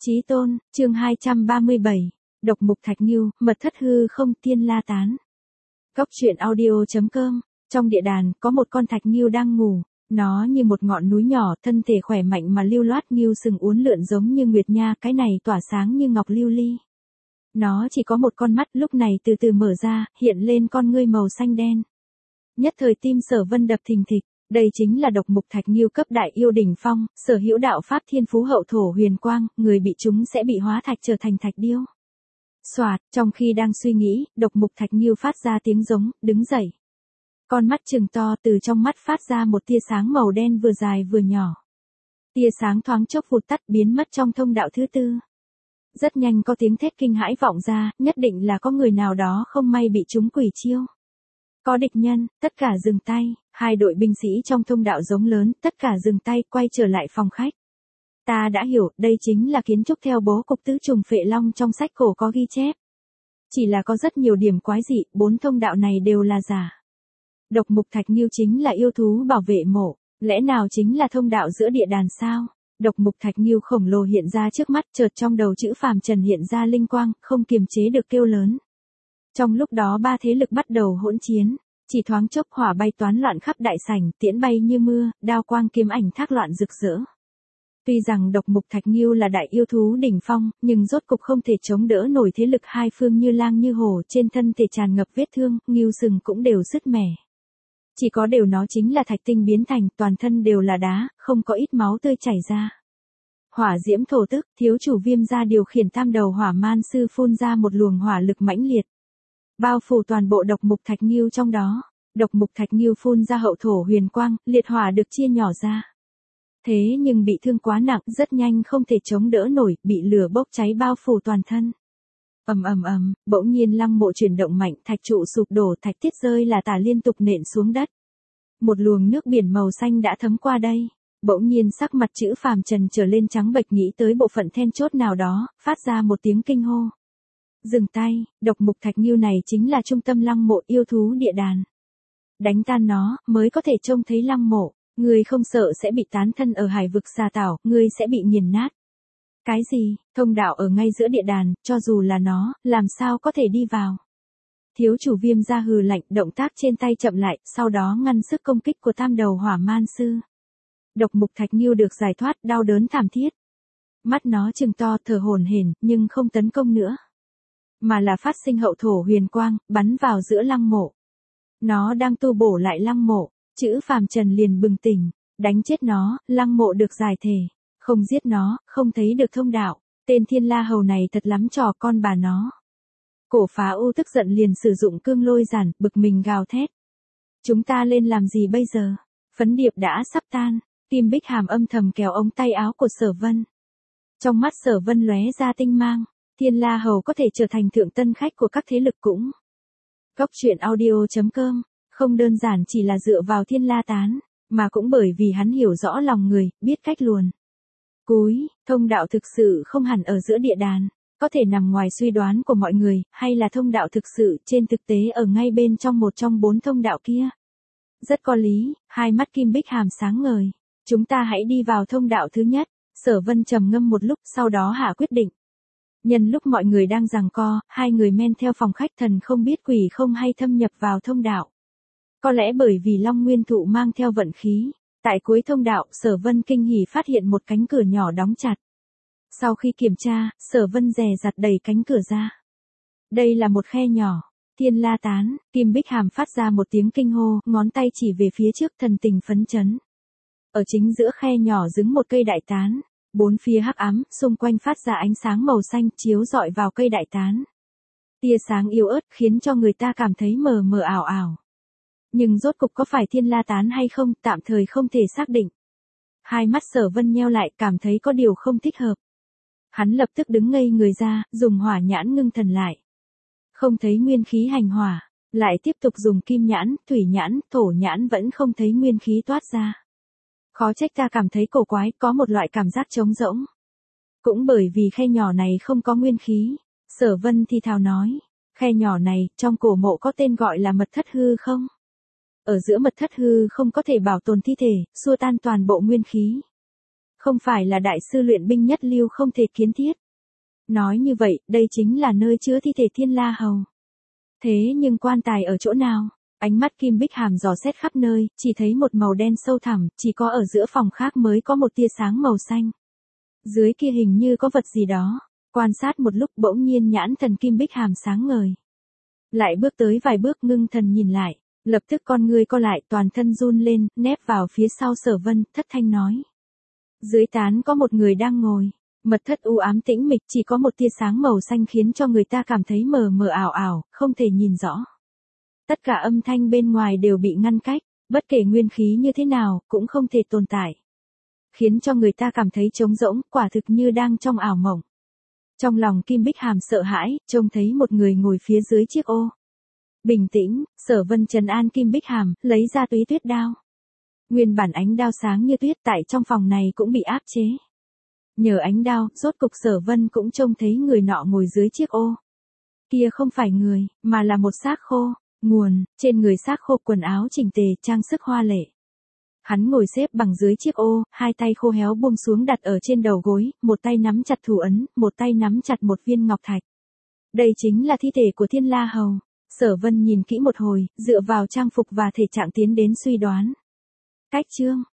Chí tôn, chương 237, độc mục thạch nghiêu, mật thất hư không tiên la tán. Góc truyện audio.com, trong địa đàn có một con thạch nghiêu đang ngủ, nó như một ngọn núi nhỏ, thân thể khỏe mạnh mà lưu loát, nghiêu sừng uốn lượn giống như nguyệt nha, cái này tỏa sáng như ngọc lưu ly. Nó chỉ có một con mắt, lúc này từ từ mở ra, hiện lên con ngươi màu xanh đen. Nhất thời tim Sở Vân đập thình thịch. Đây chính là độc mục thạch nghiêu cấp đại yêu đỉnh phong, sở hữu đạo pháp thiên phú hậu thổ huyền quang, người bị chúng sẽ bị hóa thạch trở thành thạch điêu. Soạt, trong khi đang suy nghĩ, độc mục thạch nghiêu phát ra tiếng giống, đứng dậy. Con mắt trừng to, từ trong mắt phát ra một tia sáng màu đen vừa dài vừa nhỏ. Tia sáng thoáng chốc vụt tắt, biến mất trong thông đạo thứ tư. Rất nhanh có tiếng thét kinh hãi vọng ra, nhất định là có người nào đó không may bị chúng quỷ chiêu. Có địch nhân, tất cả dừng tay, hai đội binh sĩ trong thông đạo giống lớn, tất cả dừng tay, quay trở lại phòng khách. Ta đã hiểu, đây chính là kiến trúc theo bố cục tứ trùng phệ long trong sách cổ có ghi chép. Chỉ là có rất nhiều điểm quái dị, 4 thông đạo này đều là giả. Độc mục thạch nghiêu chính là yêu thú bảo vệ mộ, lẽ nào chính là thông đạo giữa địa đàn sao? Độc mục thạch nghiêu khổng lồ hiện ra trước mắt, chợt trong đầu chữ phàm trần hiện ra linh quang, không kiềm chế được kêu lớn. Trong lúc đó ba thế lực bắt đầu hỗn chiến, chỉ thoáng chốc hỏa bay toán loạn khắp đại sảnh, tiễn bay như mưa, đao quang kiếm ảnh thác loạn rực rỡ. Tuy rằng độc mục thạch nghiêu là đại yêu thú đỉnh phong, nhưng rốt cục không thể chống đỡ nổi thế lực hai phương như lang như hổ, trên thân thể tràn ngập vết thương, nghiêu sừng cũng đều sứt mẻ. Chỉ có điều nó chính là thạch tinh biến thành, toàn thân đều là đá, không có ít máu tươi chảy ra. Hỏa diễm thổ tức, thiếu chủ Viêm gia điều khiển tam đầu hỏa man sư phun ra một luồng hỏa lực mãnh liệt, bao phủ toàn bộ độc mục thạch nghiêu trong đó. Độc mục thạch nghiêu phun ra hậu thổ huyền quang, liệt hỏa được chia nhỏ ra. Thế nhưng bị thương quá nặng, rất nhanh không thể chống đỡ nổi, bị lửa bốc cháy bao phủ toàn thân. Ầm ầm ầm, bỗng nhiên lăng mộ chuyển động mạnh, thạch trụ sụp đổ, thạch tiết rơi là tả liên tục nện xuống đất. Một luồng nước biển màu xanh đã thấm qua đây. Bỗng nhiên sắc mặt chữ phàm trần trở lên trắng bệch, nghĩ tới bộ phận then chốt nào đó, phát ra một tiếng kinh hô. Dừng tay, độc mục thạch nghiêu này chính là trung tâm lăng mộ yêu thú địa đàn. Đánh tan nó, mới có thể trông thấy lăng mộ, ngươi không sợ sẽ bị tán thân ở hải vực xà tảo, ngươi sẽ bị nghiền nát. Cái gì, thông đạo ở ngay giữa địa đàn, cho dù là nó, làm sao có thể đi vào. Thiếu chủ Viêm gia hừ lạnh, động tác trên tay chậm lại, sau đó ngăn sức công kích của tam đầu hỏa man sư. Độc mục thạch nghiêu được giải thoát, đau đớn thảm thiết. Mắt nó trừng to, thở hổn hển, nhưng không tấn công nữa, mà là phát sinh hậu thổ huyền quang, bắn vào giữa lăng mộ. Nó đang tu bổ lại lăng mộ, chữ phàm trần liền bừng tỉnh, đánh chết nó, lăng mộ được giải thể, không giết nó, không thấy được thông đạo, tên thiên la hầu này thật lắm trò con bà nó. Cổ phá u tức giận liền sử dụng cương lôi giản, bực mình gào thét. Chúng ta lên làm gì bây giờ? Phấn điệp đã sắp tan, Kim Bích Hàm âm thầm kéo ống tay áo của Sở Vân. Trong mắt Sở Vân lóe ra tinh mang. Thiên La Hầu có thể trở thành thượng tân khách của các thế lực cũng. Góc truyện audio.com, không đơn giản chỉ là dựa vào Thiên La Tán, mà cũng bởi vì hắn hiểu rõ lòng người, biết cách luồn. Cúi, thông đạo thực sự không hẳn ở giữa địa đàn, có thể nằm ngoài suy đoán của mọi người, hay là thông đạo thực sự trên thực tế ở ngay bên trong một trong 4 thông đạo kia. Rất có lý, hai mắt Kim Bích Hàm sáng ngời. Chúng ta hãy đi vào thông đạo thứ nhất. Sở Vân trầm ngâm một lúc, sau đó hạ quyết định. Nhân lúc mọi người đang giằng co, hai người men theo phòng khách, thần không biết quỷ không hay thâm nhập vào thông đạo. Có lẽ bởi vì Long Nguyên Thụ mang theo vận khí, tại cuối thông đạo, Sở Vân kinh hỉ phát hiện một cánh cửa nhỏ đóng chặt. Sau khi kiểm tra, Sở Vân dè dặt đẩy cánh cửa ra. Đây là một khe nhỏ. Thiên La Tán, Kim Bích Hàm phát ra một tiếng kinh hô, ngón tay chỉ về phía trước, thần tình phấn chấn. Ở chính giữa khe nhỏ đứng một cây đại tán. 4 phía hắc ám, xung quanh phát ra ánh sáng màu xanh chiếu rọi vào cây đại tán. Tia sáng yếu ớt khiến cho người ta cảm thấy mờ mờ ảo ảo. Nhưng rốt cục có phải Thiên La Tán hay không, tạm thời không thể xác định. Hai mắt Sở Vân nheo lại, cảm thấy có điều không thích hợp. Hắn lập tức đứng ngây người ra, dùng hỏa nhãn ngưng thần lại. Không thấy nguyên khí hành hỏa, lại tiếp tục dùng kim nhãn, thủy nhãn, thổ nhãn vẫn không thấy nguyên khí toát ra. Khó trách ta cảm thấy cổ quái, có một loại cảm giác trống rỗng. Cũng bởi vì khe nhỏ này không có nguyên khí. Sở Vân thì thào nói, khe nhỏ này, trong cổ mộ có tên gọi là mật thất hư không? Ở giữa mật thất hư không có thể bảo tồn thi thể, xua tan toàn bộ nguyên khí. Không phải là đại sư luyện binh nhất lưu không thể kiến thiết. Nói như vậy, đây chính là nơi chứa thi thể Thiên La Hầu. Thế nhưng quan tài ở chỗ nào? Ánh mắt Kim Bích Hàm dò xét khắp nơi, chỉ thấy một màu đen sâu thẳm, chỉ có ở giữa phòng khác mới có một tia sáng màu xanh. Dưới kia hình như có vật gì đó. Quan sát một lúc bỗng nhiên nhãn thần Kim Bích Hàm sáng ngời. Lại bước tới vài bước ngưng thần nhìn lại, lập tức con ngươi co lại toàn thân run lên, nép vào phía sau Sở Vân, thất thanh nói. Dưới tán có một người đang ngồi. Mật thất u ám tĩnh mịch chỉ có một tia sáng màu xanh khiến cho người ta cảm thấy mờ mờ ảo ảo, không thể nhìn rõ. Tất cả âm thanh bên ngoài đều bị ngăn cách, bất kể nguyên khí như thế nào, cũng không thể tồn tại. Khiến cho người ta cảm thấy trống rỗng, quả thực như đang trong ảo mộng. Trong lòng Kim Bích Hàm sợ hãi, trông thấy một người ngồi phía dưới chiếc ô. Bình tĩnh, Sở Vân trấn an Kim Bích Hàm, lấy ra túy tuyết đao. Nguyên bản ánh đao sáng như tuyết tại trong phòng này cũng bị áp chế. Nhờ ánh đao, rốt cục Sở Vân cũng trông thấy người nọ ngồi dưới chiếc ô. Kia không phải người, mà là một xác khô. Nguồn, trên người xác khô quần áo chỉnh tề, trang sức hoa lệ. Hắn ngồi xếp bằng dưới chiếc ô, hai tay khô héo buông xuống đặt ở trên đầu gối, một tay nắm chặt thủ ấn, một tay nắm chặt một viên ngọc thạch. Đây chính là thi thể của Thiên La Hầu. Sở Vân nhìn kỹ một hồi, dựa vào trang phục và thể trạng tiến đến suy đoán. Cách chương